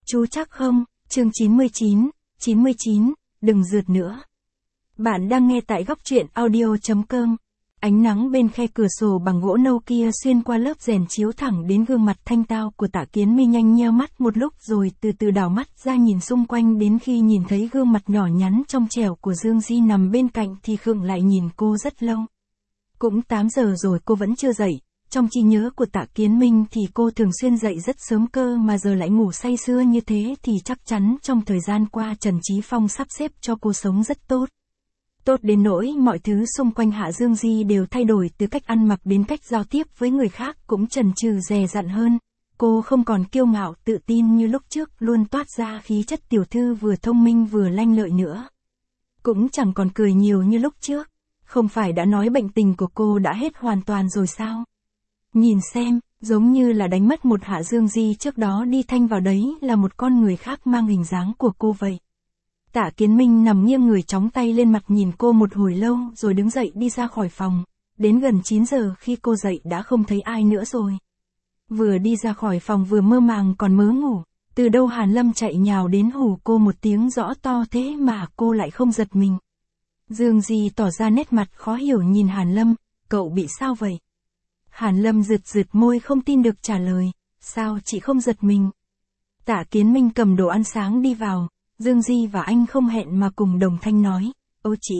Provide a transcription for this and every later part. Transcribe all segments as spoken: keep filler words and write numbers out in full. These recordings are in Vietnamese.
Chú chắc không, chương chín mươi chín, chín mươi chín, đừng rượt nữa. Bạn đang nghe tại góc truyện audio.com. Ánh nắng bên khe cửa sổ bằng gỗ nâu kia xuyên qua lớp rèn chiếu thẳng đến gương mặt thanh tao của Tạ Kiến Minh. Nhanh nheo mắt một lúc rồi từ từ đảo mắt ra nhìn xung quanh, đến khi nhìn thấy gương mặt nhỏ nhắn trong trẻo của Dương Di nằm bên cạnh thì khựng lại nhìn cô rất lâu. Cũng tám giờ rồi cô vẫn chưa dậy. Trong trí nhớ của Tạ Kiến Minh thì cô thường xuyên dậy rất sớm cơ, mà giờ lại ngủ say sưa như thế thì chắc chắn trong thời gian qua Trần Chí Phong sắp xếp cho cô sống rất tốt. Tốt đến nỗi mọi thứ xung quanh Hạ Dương Di đều thay đổi, từ cách ăn mặc đến cách giao tiếp với người khác cũng chần chừ dè dặn hơn. Cô không còn kiêu ngạo tự tin như lúc trước, luôn toát ra khí chất tiểu thư vừa thông minh vừa lanh lợi nữa. Cũng chẳng còn cười nhiều như lúc trước. Không phải đã nói bệnh tình của cô đã hết hoàn toàn rồi sao? Nhìn xem, giống như là đánh mất một Hạ Dương Di trước đó đi thanh vào đấy là một con người khác mang hình dáng của cô vậy. Tạ Kiến Minh nằm nghiêng người chóng tay lên mặt nhìn cô một hồi lâu rồi đứng dậy đi ra khỏi phòng. Đến gần chín giờ khi cô dậy đã không thấy ai nữa rồi. Vừa đi ra khỏi phòng vừa mơ màng còn mớ ngủ. Từ đâu Hàn Lâm chạy nhào đến hù cô một tiếng rõ to thế mà cô lại không giật mình. Dương Di tỏ ra nét mặt khó hiểu nhìn Hàn Lâm, cậu bị sao vậy? Hàn Lâm rượt rượt môi không tin được trả lời, sao chị không giật mình? Tạ Kiến Minh cầm đồ ăn sáng đi vào, Dương Di và anh không hẹn mà cùng đồng thanh nói, ô chị.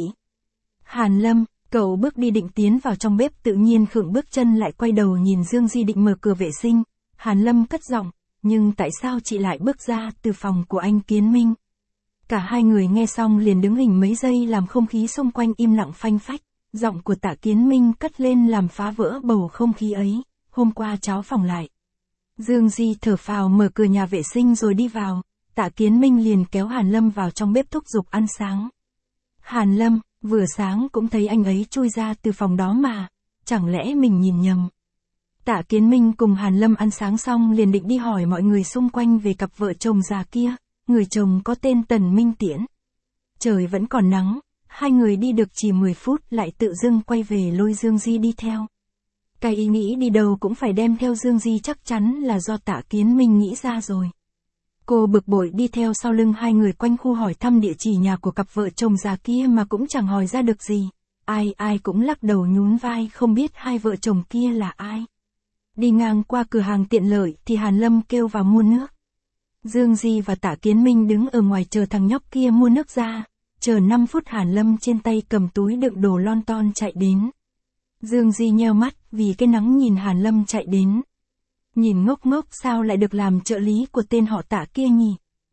Hàn Lâm, cậu bước đi định tiến vào trong bếp, tự nhiên khựng bước chân lại quay đầu nhìn Dương Di định mở cửa vệ sinh. Hàn Lâm cất giọng, nhưng tại sao chị lại bước ra từ phòng của anh Kiến Minh? Cả hai người nghe xong liền đứng hình mấy giây làm không khí xung quanh im lặng phanh phách. Giọng của Tạ Kiến Minh cất lên làm phá vỡ bầu không khí ấy, hôm qua cháu phòng lại. Dương Di thở phào mở cửa nhà vệ sinh rồi đi vào, Tạ Kiến Minh liền kéo Hàn Lâm vào trong bếp thúc giục ăn sáng. Hàn Lâm, vừa sáng cũng thấy anh ấy chui ra từ phòng đó mà, chẳng lẽ mình nhìn nhầm? Tạ Kiến Minh cùng Hàn Lâm ăn sáng xong liền định đi hỏi mọi người xung quanh về cặp vợ chồng già kia, người chồng có tên Tần Minh Tiễn. Trời vẫn còn nắng. Hai người đi được chỉ mười phút lại tự dưng quay về lôi Dương Di đi theo. Cái ý nghĩ đi đâu cũng phải đem theo Dương Di chắc chắn là do Tạ Kiến Minh nghĩ ra rồi. Cô bực bội đi theo sau lưng hai người quanh khu hỏi thăm địa chỉ nhà của cặp vợ chồng già kia mà cũng chẳng hỏi ra được gì. Ai ai cũng lắc đầu nhún vai không biết hai vợ chồng kia là ai. Đi ngang qua cửa hàng tiện lợi thì Hàn Lâm kêu vào mua nước. Dương Di và Tạ Kiến Minh đứng ở ngoài chờ thằng nhóc kia mua nước ra. Chờ năm phút Hàn Lâm trên tay cầm túi đựng đồ lon ton chạy đến. Dương Di nheo mắt vì cái nắng nhìn Hàn Lâm chạy đến. Nhìn ngốc ngốc sao lại được làm trợ lý của tên họ Tạ kia nhỉ?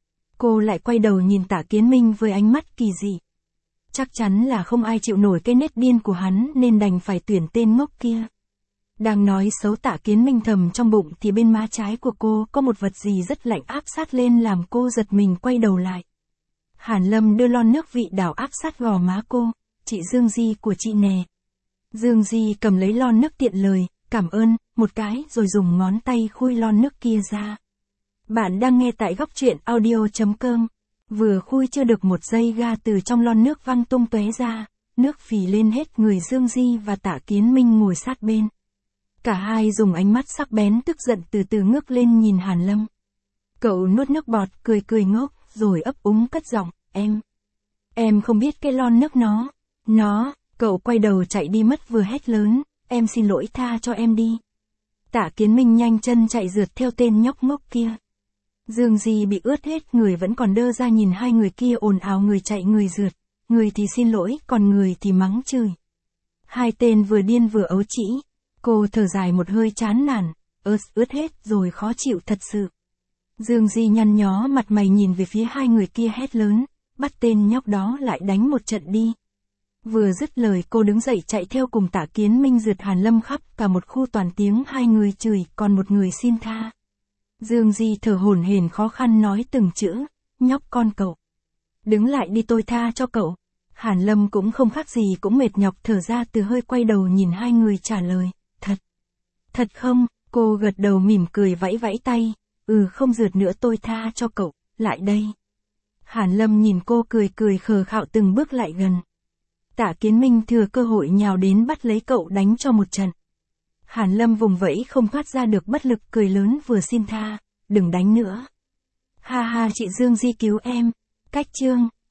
Cô lại quay đầu nhìn Tạ Kiến Minh với ánh mắt kỳ dị. Chắc chắn là không ai chịu nổi cái nét điên của hắn nên đành phải tuyển tên ngốc kia. Đang nói xấu Tạ Kiến Minh thầm trong bụng thì bên má trái của cô có một vật gì rất lạnh áp sát lên làm cô giật mình quay đầu lại. Hàn Lâm đưa lon nước vị đảo áp sát gò má cô, chị Dương Di của chị nè. Dương Di cầm lấy lon nước tiện lời, cảm ơn, một cái rồi dùng ngón tay khui lon nước kia ra. Bạn đang nghe tại góc truyện audio.com. Vừa khui chưa được một giây ga từ trong lon nước văng tung tóe ra, nước phì lên hết người Dương Di và Tạ Kiến Minh ngồi sát bên. Cả hai dùng ánh mắt sắc bén tức giận từ từ ngước lên nhìn Hàn Lâm. Cậu nuốt nước bọt cười cười ngốc. Rồi ấp úng cất giọng, em. Em không biết cái lon nước nó. Nó, cậu quay đầu chạy đi mất vừa hét lớn, em xin lỗi tha cho em đi. Tạ Kiến Minh nhanh chân chạy rượt theo tên nhóc ngốc kia. Dương Di bị ướt hết người vẫn còn đơ ra nhìn hai người kia ồn ào, người chạy người rượt, người thì xin lỗi còn người thì mắng chửi. Hai tên vừa điên vừa ấu trĩ, cô thở dài một hơi chán nản, ớt ướt hết rồi khó chịu thật sự. Dương Di nhăn nhó mặt mày nhìn về phía hai người kia hét lớn, bắt tên nhóc đó lại đánh một trận đi. Vừa dứt lời cô đứng dậy chạy theo cùng Tạ Kiến Minh rượt Hàn Lâm khắp cả một khu toàn tiếng hai người chửi còn một người xin tha. Dương Di thở hổn hển khó khăn nói từng chữ, nhóc con cậu. Đứng lại đi tôi tha cho cậu. Hàn Lâm cũng không khác gì cũng mệt nhọc thở ra từ hơi quay đầu nhìn hai người trả lời, thật. Thật không, cô gật đầu mỉm cười vẫy vẫy tay. Ừ không rượt nữa tôi tha cho cậu, lại đây. Hàn Lâm nhìn cô cười cười khờ khạo từng bước lại gần. Tạ Kiến Minh thừa cơ hội nhào đến bắt lấy cậu đánh cho một trận. Hàn Lâm vùng vẫy không thoát ra được bất lực cười lớn vừa xin tha, đừng đánh nữa. Ha ha chị Dương Di cứu em. Cách chương.